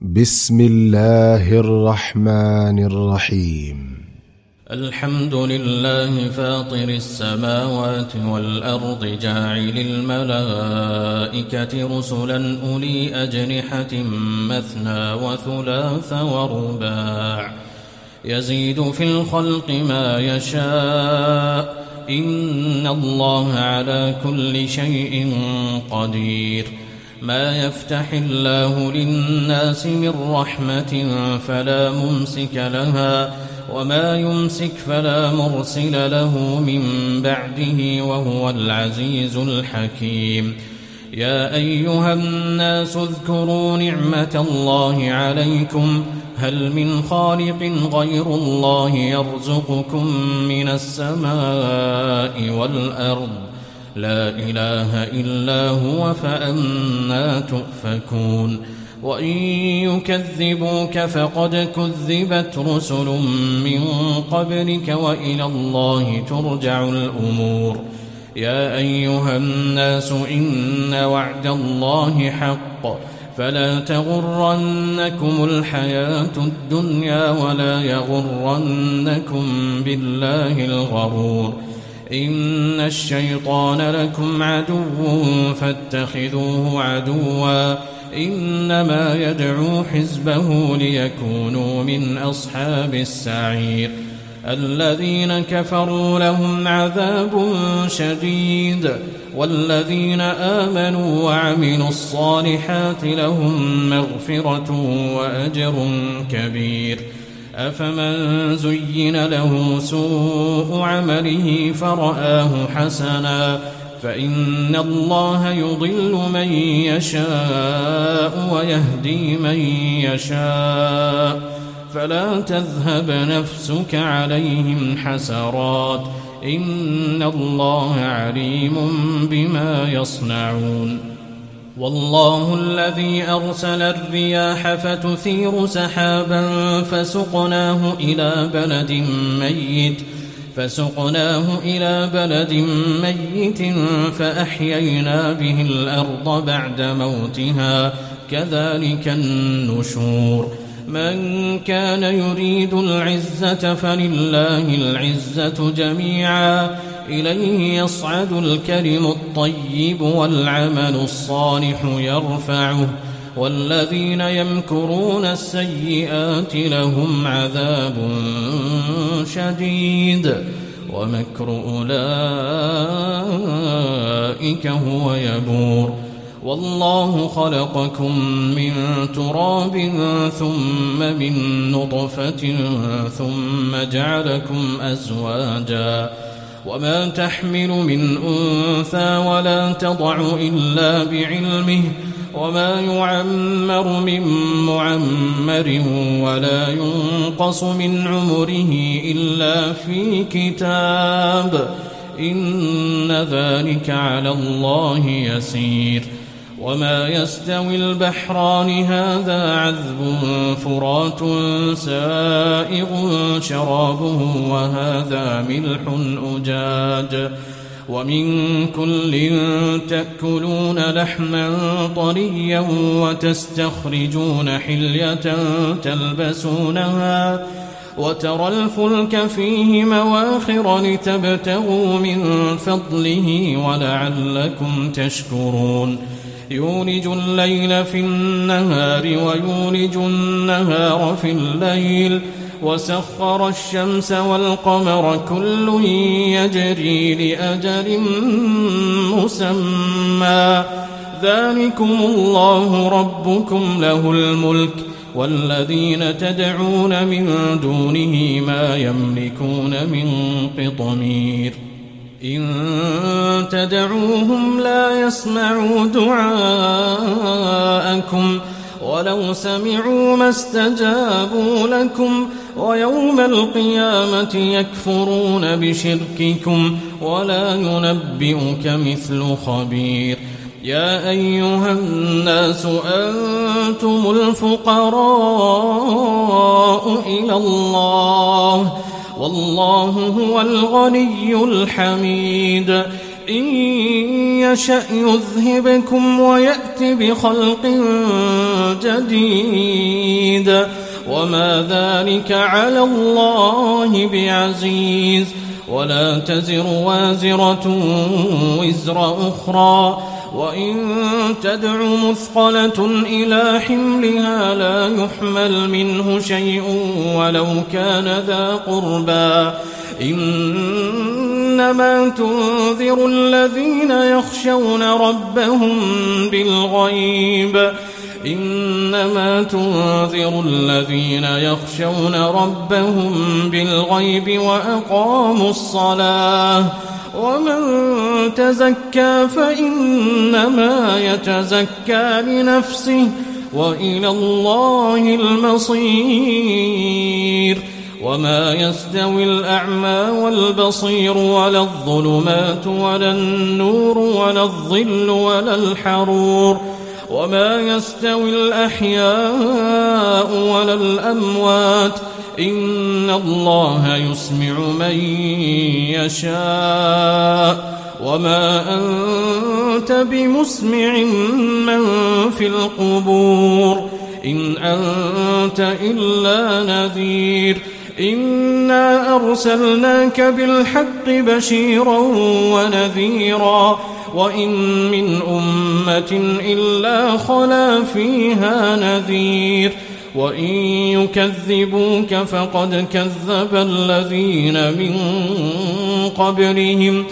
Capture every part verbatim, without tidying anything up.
بسم الله الرحمن الرحيم. الحمد لله فاطر السماوات والأرض جاعل الملائكة رسلا أولي أجنحة مثنى وثلاث ورباع يزيد في الخلق ما يشاء إن الله على كل شيء قدير. ما يفتح الله للناس من رحمة فلا ممسك لها وما يمسك فلا مرسل له من بعده وهو العزيز الحكيم. يا أيها الناس اذكروا نعمة الله عليكم هل من خالق غير الله يرزقكم من السماء والأرض لا إله إلا هو فأنى تؤفكون. وإن يكذبوك فقد كذبت رسل من قبلك وإلى الله ترجع الأمور. يا أيها الناس إن وعد الله حق فلا تغرنكم الحياة الدنيا ولا يغرنكم بالله الغرور. إن الشيطان لكم عدو فاتخذوه عدوا إنما يدعو حزبه ليكونوا من أصحاب السعير. الذين كفروا لهم عذاب شديد والذين آمنوا وعملوا الصالحات لهم مغفرة وأجر كبير. أفمن زين له سوء عمله فرآه حسنا فإن الله يضل من يشاء ويهدي من يشاء فلا تذهب نفسك عليهم حسرات إن الله عليم بما يصنعون. والله الذي أرسل الرياح فتثير سحابا فسقناه إلى بلد ميت فسقناه إلى بلد ميت فأحيينا به الأرض بعد موتها كذلك النشور. من كان يريد العزة فلله العزة جميعا إليه يصعد الكلم الطيب والعمل الصالح يرفعه والذين يمكرون السيئات لهم عذاب شديد ومكر أولئك هو يبور. والله خلقكم من تراب ثم من نطفة ثم جعلكم أزواجا وما تحمل من أنثى ولا تضع إلا بعلمه وما يعمر من معمر ولا ينقص من عمره إلا في كتاب إن ذلك على الله يسير. وما يستوي البحران هذا عذب فرات سائغ شرابه وهذا ملح أجاج ومن كل تأكلون لحما طريا وتستخرجون حلية تلبسونها وترى الفلك فيه مواخر لتبتغوا من فضله ولعلكم تشكرون. يولج الليل في النهار ويولج النهار في الليل وسخر الشمس والقمر كل يجري لأجل مسمى ذلكم الله ربكم له الملك والذين تدعون من دونه ما يملكون من قطمير. إن تدعوهم لا يسمعوا دعاءكم ولو سمعوا ما استجابوا لكم ويوم القيامة يكفرون بشرككم ولا ينبئك مثل خبير. يا أيها الناس أنتم الفقراء إلى الله والله هو الغني الحميد إن يشأ يذهبكم ويأت بخلق جديد وما ذلك على الله بعزيز ولا تزر وازرة وزر أخرى وإن تدع مثقلة إلى حملها لا يحمل منه شيء ولو كان ذا قربى إنما تنذر الذين يخشون ربهم بالغيب إنما تنذر الذين يخشون ربهم بالغيب وأقاموا الصلاة ومن تزكى فإنما يتزكى لنفسه وإلى الله المصير وما يستوي الأعمى والبصير ولا الظلمات ولا النور ولا الظل ولا الحرور وما يستوي الأحياء ولا الأموات إن الله يسمع من يشاء وما أنت بمسمع من في القبور إن أنت إلا نذير إنا أرسلناك بالحق بشيرا ونذيرا وإن من أمة إلا خلا فيها نذير وإن يكذبوك فقد كذب الذين من قبلهم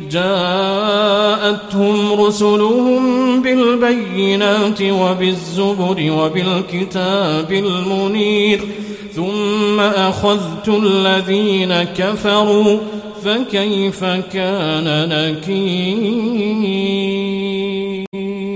جاءتهم رسلهم بالبينات وبالزبر وبالكتاب المنير ثم أخذت الذين كفروا فكيف كان نكير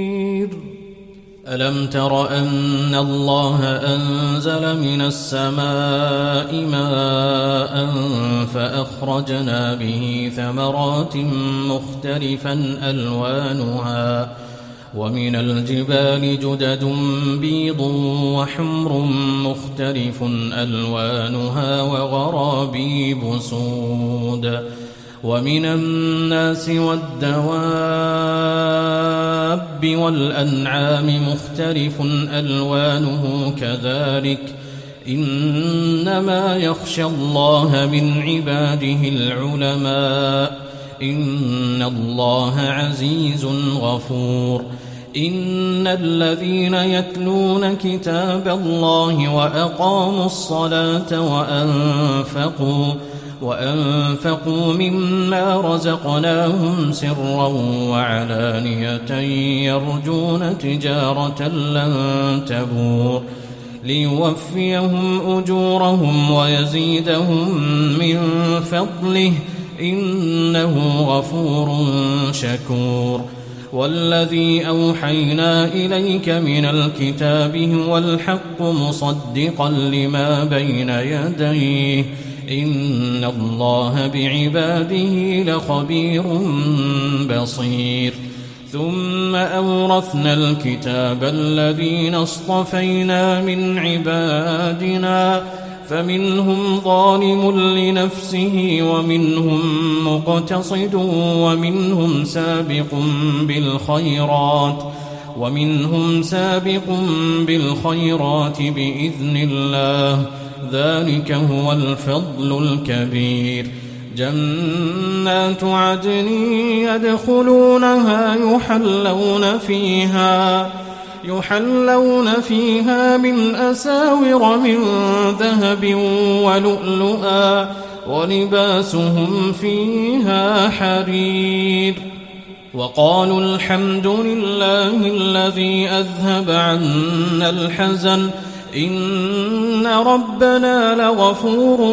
ألم تر أن الله أنزل من السماء ماء فأخرجنا به ثمرات مختلفا ألوانها ومن الجبال جدد بيض وحمر مختلف ألوانها وغرابيب سود ومن الناس والدواب والأنعام مختلف ألوانه كذلك إنما يخشى الله من عباده العلماء إن الله عزيز غفور إن الذين يتلون كتاب الله وأقاموا الصلاة وأنفقوا وأنفقوا مما رزقناهم سرا وعلانية يرجون تجارة لن تبور ليوفيهم أجورهم ويزيدهم من فضله إنه غفور شكور والذي أوحينا إليك من الكتاب هو الحق مصدقا لما بين يديه إن الله بعباده لخبير بصير ثم أورثنا الكتاب الذين اصطفينا من عبادنا فمنهم ظالم لنفسه ومنهم مقتصد ومنهم سابق بالخيرات ومنهم سابق بالخيرات بإذن الله ذلك هو الفضل الكبير جنات عدن يدخلونها يحلون فيها يحلون فيها من أساور من ذهب ولؤلؤا ولباسهم فيها حرير وقالوا الحمد لله الذي أذهب عنا الحزن إن ربنا لغفور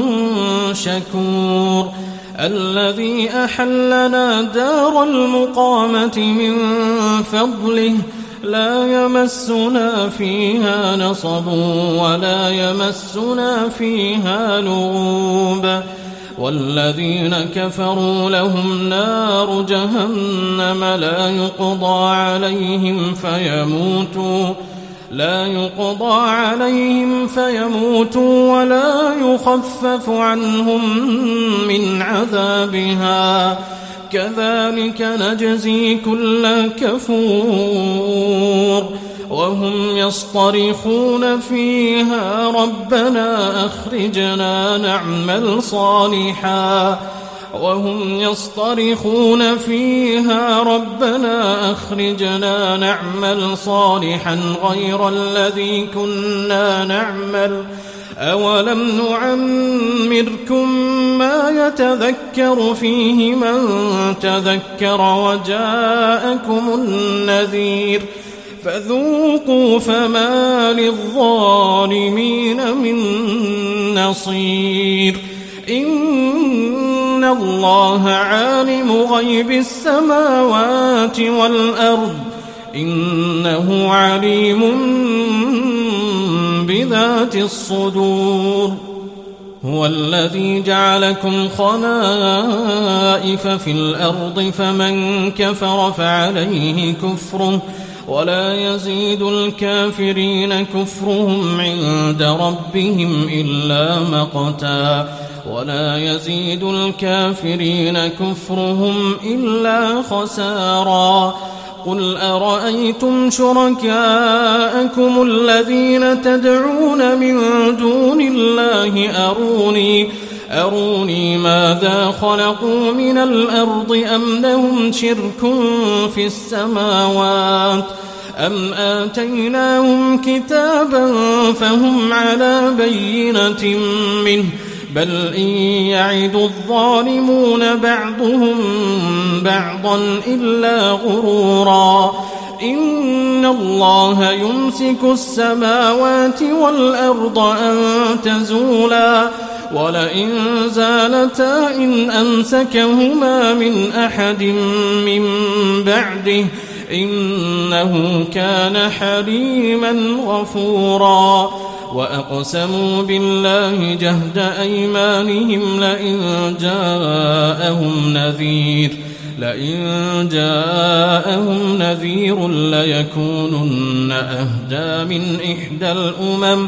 شكور الذي أحلنا دار المقامة من فضله لا يمسنا فيها نصب ولا يمسنا فيها لغوب والذين كفروا لهم نار جهنم لا يقضى عليهم فيموتوا لا يقضى عليهم فيموتوا ولا يخفف عنهم من عذابها كذلك نجزي كل كفور وهم يصطرخون فيها ربنا أخرجنا نعمل صالحا وهم يصطرخون فيها ربنا أخرجنا نعمل صالحا غير الذي كنا نعمل أولم نعمركم ما يتذكر فيه من تذكر وجاءكم النذير فذوقوا فما للظالمين من نصير إن الله عالم غيب السماوات والأرض إنه عليم بذات الصدور هو الذي جعلكم خلائف في الأرض فمن كفر فعليه كفره ولا يزيد الكافرين كفرهم عند ربهم إلا مقتا ولا يزيد الكافرين كفرهم إلا خسارا قل أرأيتم شركاءكم الذين تدعون من دون الله أروني أروني ماذا خلقوا من الأرض أم لهم شرك في السماوات أم آتيناهم كتابا فهم على بينة منه بل إن يعد الظالمون بعضهم بعضا إلا غرورا إن الله يمسك السماوات والأرض أن تزولا ولئن زالتا إن أمسكهما من أحد من بعده إنه كان حليما غفورا وأقسموا بالله جهد أيمانهم لئن جاءهم نذير لئن جاءهم نذير ليكونن أهدى من إحدى الأمم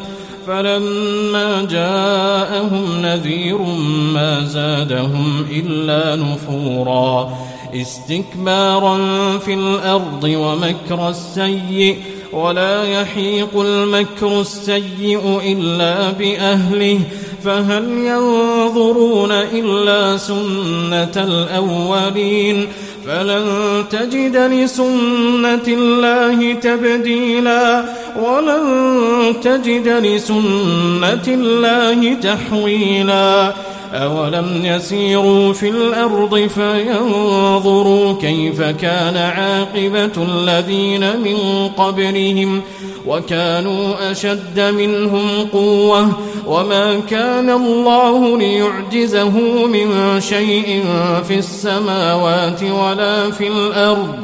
فلما جاءهم نذير ما زادهم إلا نفورا استكبارا في الأرض ومكر السيء ولا يحيق المكر السيء إلا بأهله فهل ينظرون إلا سنة الأولين فلن تجد لسنة الله تبديلا ولن تجد لسنة الله تحويلا أولم يسيروا في الأرض فينظروا كيف كان عاقبة الذين من قبلهم وكانوا أشد منهم قوة وما كان الله ليعجزه من شيء في السماوات ولا في الأرض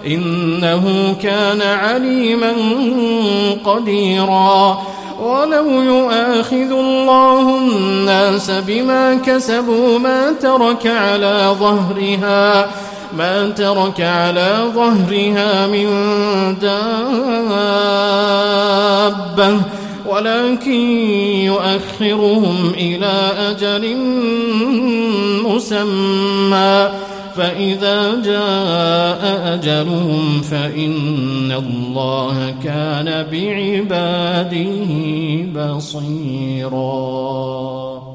إنه كان عليما قديرا ولو يؤاخذ الله الناس بما كسبوا ما ترك على ظهرها ما ترك على ظهرها من دابة ولكن يؤخرهم إلى أجل مسمى فإذا جاء أجلهم فإن الله كان بعباده بصيرا.